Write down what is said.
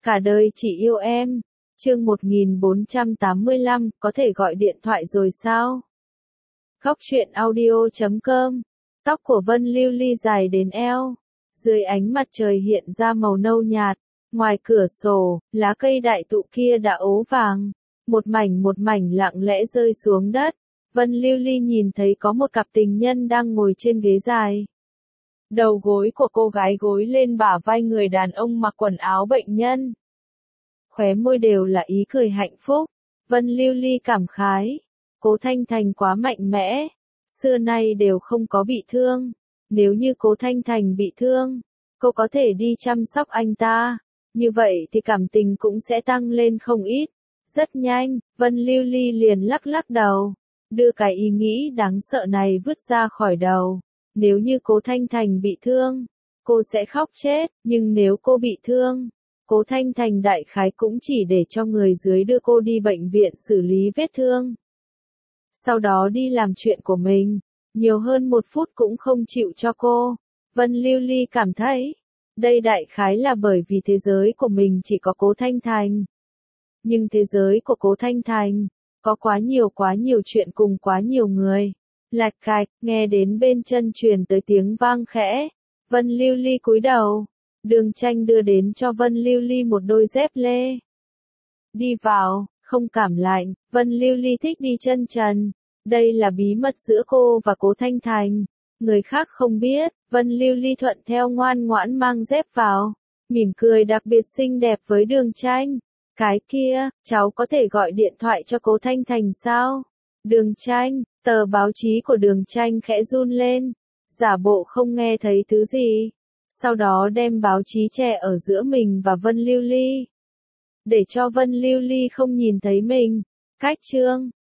Cả đời chỉ yêu em. Chương 1485, có thể gọi điện thoại rồi sao? Góc truyện audio.com. Tóc của Vân Lưu Ly dài đến eo. Dưới ánh mặt trời hiện ra màu nâu nhạt. Ngoài cửa sổ, lá cây đại thụ kia đã ố vàng. Một mảnh lặng lẽ rơi xuống đất. Vân Lưu Ly nhìn thấy có một cặp tình nhân đang ngồi trên ghế dài. Đầu gối của cô gái gối lên bả vai người đàn ông mặc quần áo bệnh nhân. Khóe môi đều là ý cười hạnh phúc. Vân Lưu Ly cảm khái. Cố Thanh Thành quá mạnh mẽ. Xưa nay đều không có bị thương. Nếu như Cố Thanh Thành bị thương, cô có thể đi chăm sóc anh ta. Như vậy thì cảm tình cũng sẽ tăng lên không ít. Rất nhanh, Vân Lưu Ly liền lắc lắc đầu. Đưa cái ý nghĩ đáng sợ này vứt ra khỏi đầu. Nếu như Cố Thanh Thành bị thương, cô sẽ khóc chết. Nhưng nếu cô bị thương, Cố Thanh Thành đại khái cũng chỉ để cho người dưới đưa cô đi bệnh viện xử lý vết thương. Sau đó đi làm chuyện của mình. Nhiều hơn 1 phút cũng không chịu cho cô. Vân Lưu Ly cảm thấy, đây đại khái là bởi vì thế giới của mình chỉ có Cố Thanh Thành. Nhưng thế giới của Cố Thanh Thành, có quá nhiều chuyện cùng quá nhiều người. Lạch cạch, nghe đến bên chân truyền tới tiếng vang khẽ. Vân Lưu Ly cúi đầu. Đường Tranh đưa đến cho Vân Lưu Ly một đôi dép lê. Đi vào, không cảm lạnh. Vân Lưu Ly thích đi chân trần. Đây là bí mật giữa cô và Cố Thanh Thành. Người khác không biết. Vân Lưu Ly thuận theo ngoan ngoãn mang dép vào. Mỉm cười đặc biệt xinh đẹp với Đường Tranh. Cái kia, cháu có thể gọi điện thoại cho Cố Thanh Thành sao? Đường Tranh, tờ báo chí của Đường Tranh khẽ run lên. Giả bộ không nghe thấy thứ gì. Sau đó đem báo chí che ở giữa mình và Vân Lưu Ly. Để cho Vân Lưu Ly không nhìn thấy mình. Cách chương.